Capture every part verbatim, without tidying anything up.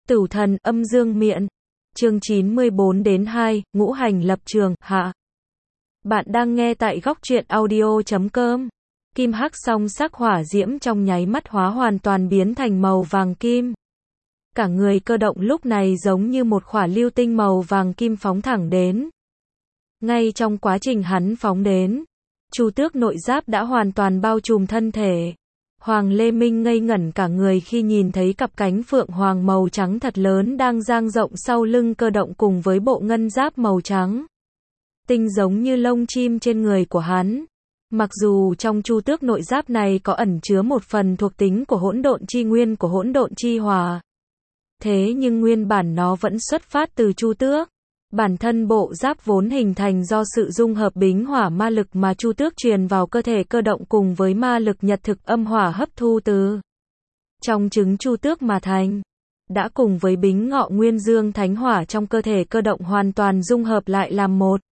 Tử thần âm dương miện. Chương chín mươi bốn đến hai, ngũ hành lập trường, hạ. Bạn đang nghe tại góc truyện audio chấm com. Kim hắc song sắc hỏa diễm trong nháy mắt hóa hoàn toàn biến thành màu vàng kim. Cả người Cơ Động lúc này giống như một khỏa lưu tinh màu vàng kim phóng thẳng đến. Ngay trong quá trình hắn phóng đến, Chu Tước nội giáp đã hoàn toàn bao trùm thân thể. Hoàng Lê Minh ngây ngẩn cả người khi nhìn thấy cặp cánh phượng hoàng màu trắng thật lớn đang dang rộng sau lưng Cơ Động cùng với bộ ngân giáp màu trắng. Tinh giống như lông chim trên người của hắn. Mặc dù trong Chu Tước nội giáp này có ẩn chứa một phần thuộc tính của hỗn độn chi nguyên của hỗn độn chi hỏa. Thế nhưng nguyên bản nó vẫn xuất phát từ Chu Tước. Bản thân bộ giáp vốn hình thành do sự dung hợp bính hỏa ma lực mà Chu Tước truyền vào cơ thể Cơ Động cùng với ma lực nhật thực âm hỏa hấp thu từ trong trứng Chu Tước mà thành. Đã cùng với bính ngọ nguyên dương thánh hỏa trong cơ thể Cơ Động hoàn toàn dung hợp lại làm một.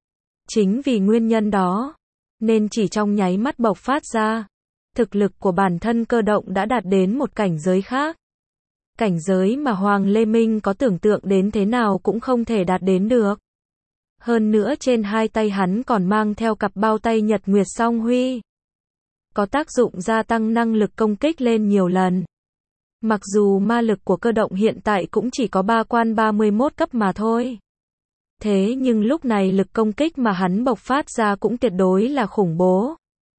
Chính vì nguyên nhân đó, nên chỉ trong nháy mắt bộc phát ra, thực lực của bản thân Cơ Động đã đạt đến một cảnh giới khác. Cảnh giới mà Hoàng Lê Minh có tưởng tượng đến thế nào cũng không thể đạt đến được. Hơn nữa trên hai tay hắn còn mang theo cặp bao tay Nhật Nguyệt Song Huy. Có tác dụng gia tăng năng lực công kích lên nhiều lần. Mặc dù ma lực của Cơ Động hiện tại cũng chỉ có ba quan ba mươi mốt cấp mà thôi. Thế nhưng lúc này lực công kích mà hắn bộc phát ra cũng tuyệt đối là khủng bố.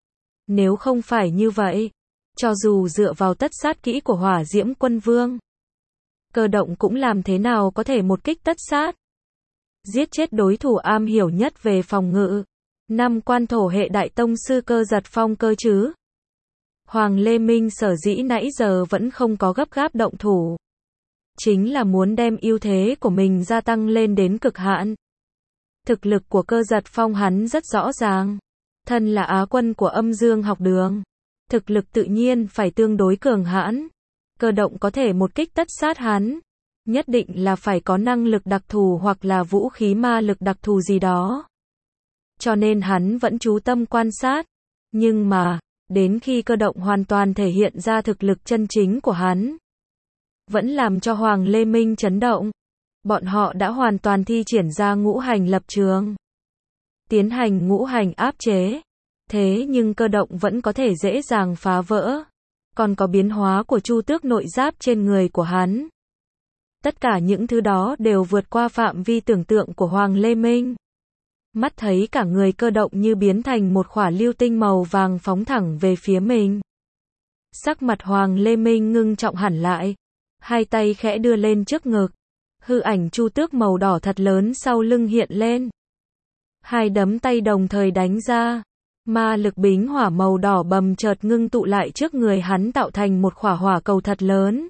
Nếu không phải như vậy, cho dù dựa vào tất sát kỹ của Hỏa Diễm Quân Vương, Cơ Động cũng làm thế nào có thể một kích tất sát, giết chết đối thủ am hiểu nhất về phòng ngự, năm quan thổ hệ đại tông sư Cơ Giật Phong cơ chứ. Hoàng Lê Minh sở dĩ nãy giờ vẫn không có gấp gáp động thủ, chính là muốn đem ưu thế của mình gia tăng lên đến cực hạn. Thực lực của Cơ Giật Phong hắn rất rõ ràng, thân là Á quân của âm dương học đường, thực lực tự nhiên phải tương đối cường hãn. Cơ Động có thể một kích tất sát hắn, nhất định là phải có năng lực đặc thù hoặc là vũ khí ma lực đặc thù gì đó. Cho nên hắn vẫn chú tâm quan sát. Nhưng mà, đến khi Cơ Động hoàn toàn thể hiện ra thực lực chân chính của hắn, vẫn làm cho Hoàng Lê Minh chấn động. Bọn họ đã hoàn toàn thi triển ra ngũ hành lập trường, tiến hành ngũ hành áp chế. Thế nhưng Cơ Động vẫn có thể dễ dàng phá vỡ. Còn có biến hóa của Chu Tước nội giáp trên người của hắn. Tất cả những thứ đó đều vượt qua phạm vi tưởng tượng của Hoàng Lê Minh. Mắt thấy cả người Cơ Động như biến thành một khỏa lưu tinh màu vàng phóng thẳng về phía mình. Sắc mặt Hoàng Lê Minh ngưng trọng hẳn lại. Hai tay khẽ đưa lên trước ngực. Hư ảnh Chu Tước màu đỏ thật lớn sau lưng hiện lên. Hai đấm tay đồng thời đánh ra. Ma lực bính hỏa màu đỏ bầm chợt ngưng tụ lại trước người hắn tạo thành một khỏa hỏa cầu thật lớn.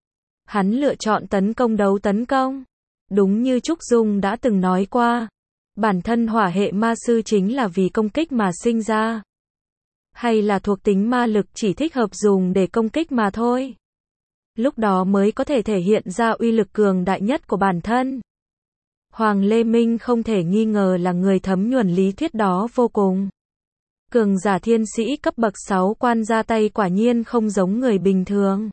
Hắn lựa chọn tấn công đấu tấn công. Đúng như Trúc Dung đã từng nói qua, bản thân hỏa hệ ma sư chính là vì công kích mà sinh ra. Hay là thuộc tính ma lực chỉ thích hợp dùng để công kích mà thôi. Lúc đó mới có thể thể hiện ra uy lực cường đại nhất của bản thân. Hoàng Lê Minh không thể nghi ngờ là người thấm nhuần lý thuyết đó vô cùng. Cường giả thiên sĩ cấp bậc sáu quan ra tay quả nhiên không giống người bình thường.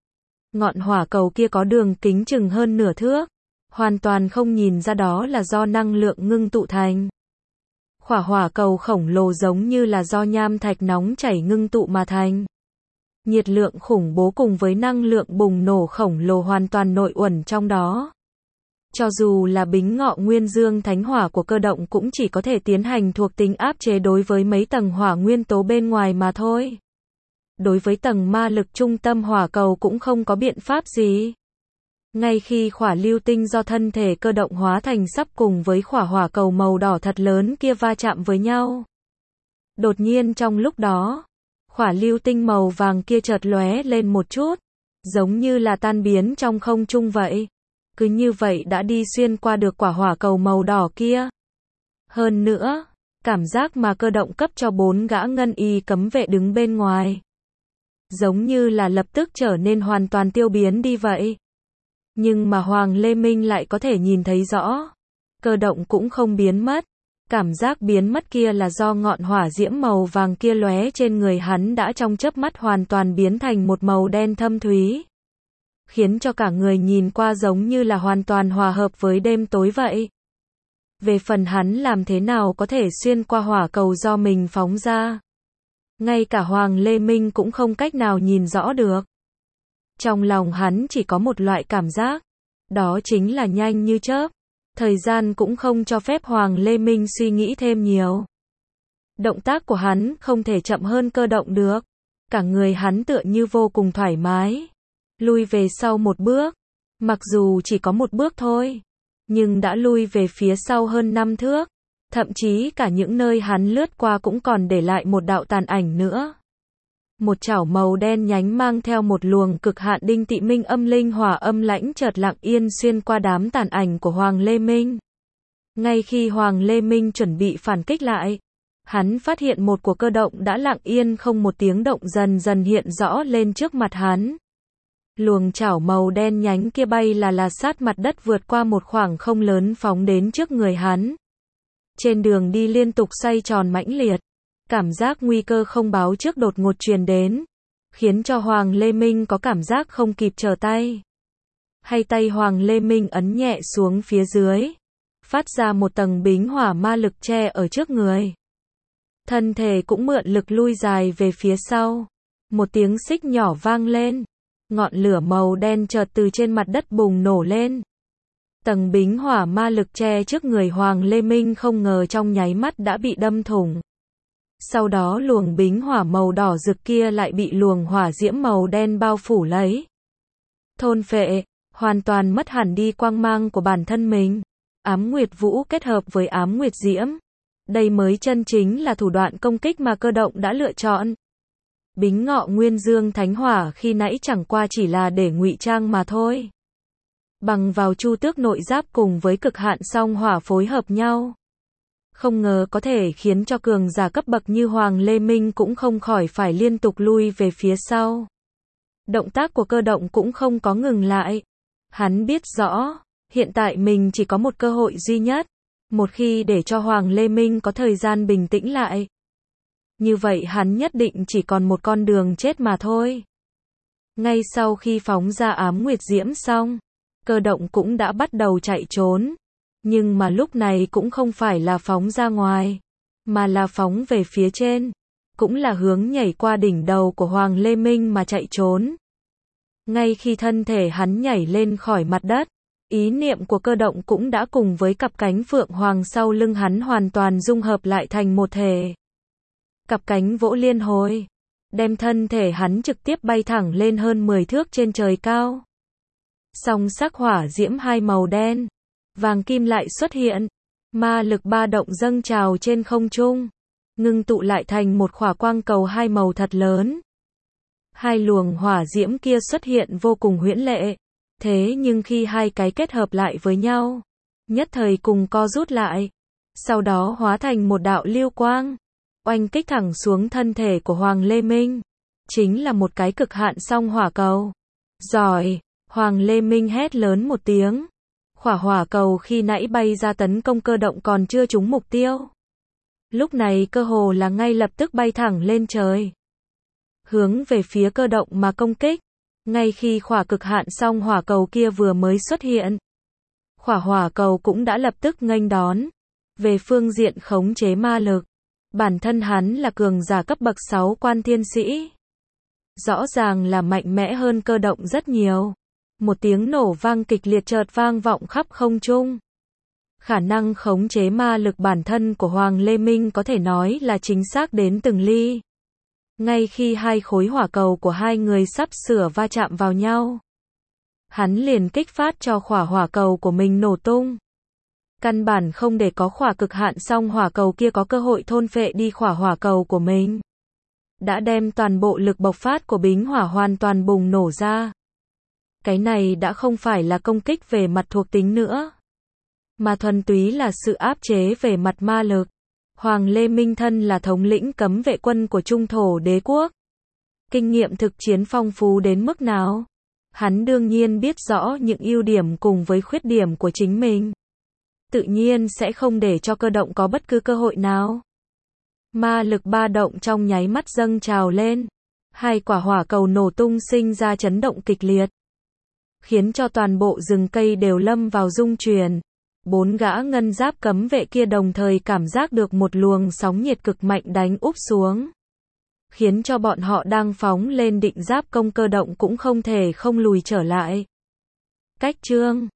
Ngọn hỏa cầu kia có đường kính chừng hơn nửa thước. Hoàn toàn không nhìn ra đó là do năng lượng ngưng tụ thành. Khỏa hỏa cầu khổng lồ giống như là do nham thạch nóng chảy ngưng tụ mà thành. Nhiệt lượng khủng bố cùng với năng lượng bùng nổ khổng lồ hoàn toàn nội uẩn trong đó. Cho dù là bính ngọ nguyên dương thánh hỏa của Cơ Động cũng chỉ có thể tiến hành thuộc tính áp chế đối với mấy tầng hỏa nguyên tố bên ngoài mà thôi. Đối với tầng ma lực trung tâm hỏa cầu cũng không có biện pháp gì. Ngay khi khỏa lưu tinh do thân thể Cơ Động hóa thành sắp cùng với khỏa hỏa cầu màu đỏ thật lớn kia va chạm với nhau. Đột nhiên trong lúc đó, khỏa lưu tinh màu vàng kia chợt lóe lên một chút, giống như là tan biến trong không trung vậy. Cứ như vậy đã đi xuyên qua được quả hỏa cầu màu đỏ kia. Hơn nữa, cảm giác mà Cơ Động cấp cho bốn gã ngân y cấm vệ đứng bên ngoài, giống như là lập tức trở nên hoàn toàn tiêu biến đi vậy. Nhưng mà Hoàng Lê Minh lại có thể nhìn thấy rõ. Cơ Động cũng không biến mất. Cảm giác biến mất kia là do ngọn hỏa diễm màu vàng kia lóe trên người hắn đã trong chớp mắt hoàn toàn biến thành một màu đen thâm thúy. khiến cho cả người nhìn qua giống như là hoàn toàn hòa hợp với đêm tối vậy. Về phần hắn làm thế nào có thể xuyên qua hỏa cầu do mình phóng ra, ngay cả Hoàng Lê Minh cũng không cách nào nhìn rõ được. Trong lòng hắn chỉ có một loại cảm giác, đó chính là nhanh như chớp. Thời gian cũng không cho phép Hoàng Lê Minh suy nghĩ thêm nhiều. Động tác của hắn không thể chậm hơn Cơ Động được. Cả người hắn tựa như vô cùng thoải mái. Lui về sau một bước. Mặc dù chỉ có một bước thôi, nhưng đã lui về phía sau hơn năm thước. Thậm chí cả những nơi hắn lướt qua cũng còn để lại một đạo tàn ảnh nữa. Một chảo màu đen nhánh mang theo một luồng cực hạn đinh tị minh âm linh hỏa âm lãnh chợt lặng yên xuyên qua đám tàn ảnh của Hoàng Lê Minh. Ngay khi Hoàng Lê Minh chuẩn bị phản kích lại, hắn phát hiện một của Cơ Động đã lặng yên không một tiếng động dần dần hiện rõ lên trước mặt hắn. Luồng chảo màu đen nhánh kia bay là là sát mặt đất vượt qua một khoảng không lớn phóng đến trước người hắn. Trên đường đi liên tục xoay tròn mãnh liệt. Cảm giác nguy cơ không báo trước đột ngột truyền đến, khiến cho Hoàng Lê Minh có cảm giác không kịp trở tay. Hay tay Hoàng Lê Minh ấn nhẹ xuống phía dưới, phát ra một tầng bính hỏa ma lực che ở trước người. Thân thể cũng mượn lực lui dài về phía sau. Một tiếng xích nhỏ vang lên, ngọn lửa màu đen chợt từ trên mặt đất bùng nổ lên. Tầng bính hỏa ma lực che trước người Hoàng Lê Minh không ngờ trong nháy mắt đã bị đâm thủng. Sau đó luồng bính hỏa màu đỏ rực kia lại bị luồng hỏa diễm màu đen bao phủ lấy. Thôn phệ, hoàn toàn mất hẳn đi quang mang của bản thân mình. Ám Nguyệt Vũ kết hợp với Ám Nguyệt Diễm. Đây mới chân chính là thủ đoạn công kích mà Cơ Động đã lựa chọn. Bính ngọ nguyên dương thánh hỏa khi nãy chẳng qua chỉ là để ngụy trang mà thôi. Bằng vào chu tước nội giáp cùng với cực hạn song hỏa phối hợp nhau, không ngờ có thể khiến cho cường giả cấp bậc như Hoàng Lê Minh cũng không khỏi phải liên tục lui về phía sau. Động tác của Cơ Động cũng không có ngừng lại. Hắn biết rõ, hiện tại mình chỉ có một cơ hội duy nhất. Một khi để cho Hoàng Lê Minh có thời gian bình tĩnh lại, như vậy hắn nhất định chỉ còn một con đường chết mà thôi. Ngay sau khi phóng ra Ám Nguyệt Diễm xong, Cơ Động cũng đã bắt đầu chạy trốn. Nhưng mà lúc này cũng không phải là phóng ra ngoài, mà là phóng về phía trên. Cũng là hướng nhảy qua đỉnh đầu của Hoàng Lê Minh mà chạy trốn. Ngay khi thân thể hắn nhảy lên khỏi mặt đất, ý niệm của Cơ Động cũng đã cùng với cặp cánh phượng hoàng sau lưng hắn hoàn toàn dung hợp lại thành một thể. Cặp cánh vỗ liên hồi, đem thân thể hắn trực tiếp bay thẳng lên hơn mười thước trên trời cao. Song sắc hỏa diễm hai màu đen, vàng kim lại xuất hiện, ma lực ba động dâng trào trên không trung, ngưng tụ lại thành một khỏa quang cầu hai màu thật lớn. Hai luồng hỏa diễm kia xuất hiện vô cùng huyễn lệ, thế nhưng khi hai cái kết hợp lại với nhau, nhất thời cùng co rút lại, sau đó hóa thành một đạo lưu quang, oanh kích thẳng xuống thân thể của Hoàng Lê Minh. Chính là một cái cực hạn song hỏa cầu. Giỏi! Hoàng Lê Minh hét lớn một tiếng. Khỏa hỏa cầu khi nãy bay ra tấn công Cơ Động còn chưa trúng mục tiêu. Lúc này cơ hồ là ngay lập tức bay thẳng lên trời, hướng về phía Cơ Động mà công kích. Ngay khi khỏa cực hạn song hỏa cầu kia vừa mới xuất hiện, khỏa hỏa cầu cũng đã lập tức nghênh đón. Về phương diện khống chế ma lực, bản thân hắn là cường giả cấp bậc sáu quan thiên sĩ, rõ ràng là mạnh mẽ hơn Cơ Động rất nhiều. Một tiếng nổ vang kịch liệt chợt vang vọng khắp không trung. Khả năng khống chế ma lực bản thân của Hoàng Lê Minh có thể nói là chính xác đến từng ly. Ngay khi hai khối hỏa cầu của hai người sắp sửa va chạm vào nhau, hắn liền kích phát cho khỏa hỏa cầu của mình nổ tung. Căn bản không để có khỏa cực hạn song hỏa cầu kia có cơ hội thôn phệ đi khỏa hỏa cầu của mình. Đã đem toàn bộ lực bộc phát của bính hỏa hoàn toàn bùng nổ ra. Cái này đã không phải là công kích về mặt thuộc tính nữa, mà thuần túy là sự áp chế về mặt ma lực. Hoàng Lê Minh thân là thống lĩnh cấm vệ quân của Trung Thổ Đế quốc. Kinh nghiệm thực chiến phong phú đến mức nào? Hắn đương nhiên biết rõ những ưu điểm cùng với khuyết điểm của chính mình. Tự nhiên sẽ không để cho Cơ Động có bất cứ cơ hội nào. Ma lực ba động trong nháy mắt dâng trào lên. Hai quả hỏa cầu nổ tung sinh ra chấn động kịch liệt. khiến cho toàn bộ rừng cây đều lâm vào rung chuyển. Bốn gã ngân giáp cấm vệ kia đồng thời cảm giác được một luồng sóng nhiệt cực mạnh đánh úp xuống, khiến cho bọn họ đang phóng lên định giáp công cơ động cũng không thể không lùi trở lại. Cách chương